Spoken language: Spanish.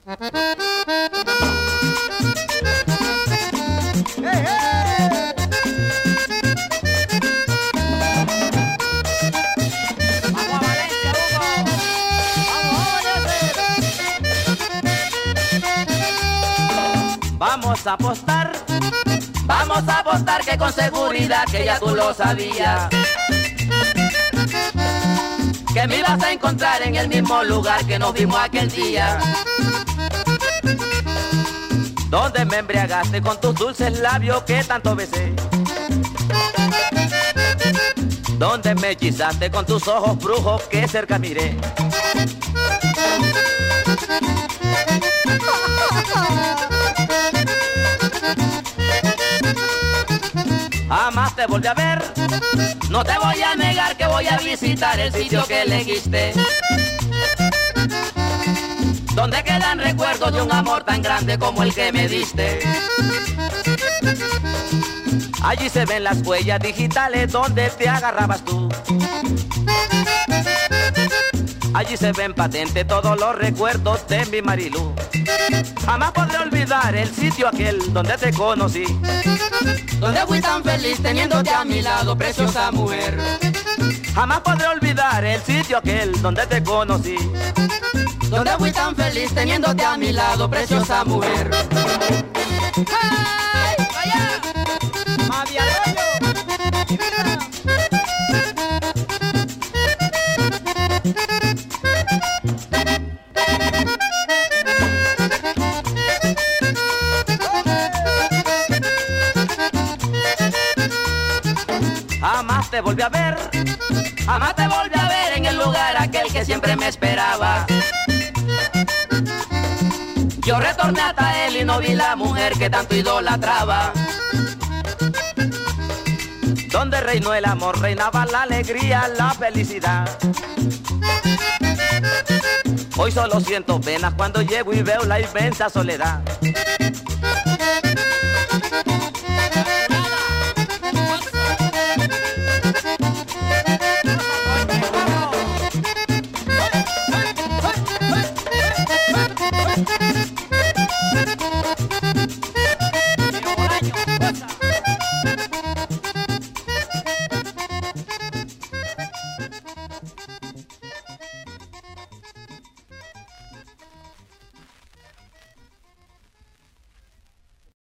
Vamos a apostar que con seguridad que ya tú lo sabías, que me ibas a encontrar en el mismo lugar que nos vimos aquel día, donde me embriagaste con tus dulces labios que tanto besé, donde me hechizaste con tus ojos brujos que cerca miré. Jamás te volví a ver, no te voy a negar que voy a visitar el sitio que elegiste, donde quedan recuerdos de un amor tan grande como el que me diste. Allí se ven las huellas digitales donde te agarrabas tú. Allí se ven patentes todos los recuerdos de mi Marilú. Jamás podré olvidar el sitio aquel donde te conocí, donde fui tan feliz teniéndote a mi lado, preciosa mujer. Jamás podré olvidar el sitio aquel donde te conocí, donde fui tan feliz teniéndote a mi lado, preciosa mujer. ¡Ay! ¡Vaya! ¡Mavi Arroyo! Jamás te volví a ver, jamás te volví a ver en el lugar aquel que siempre me esperaba. Yo retorné hasta él y no vi la mujer que tanto idolatraba. Donde reinó el amor, reinaba la alegría, la felicidad. Hoy solo siento penas cuando llego y veo la inmensa soledad.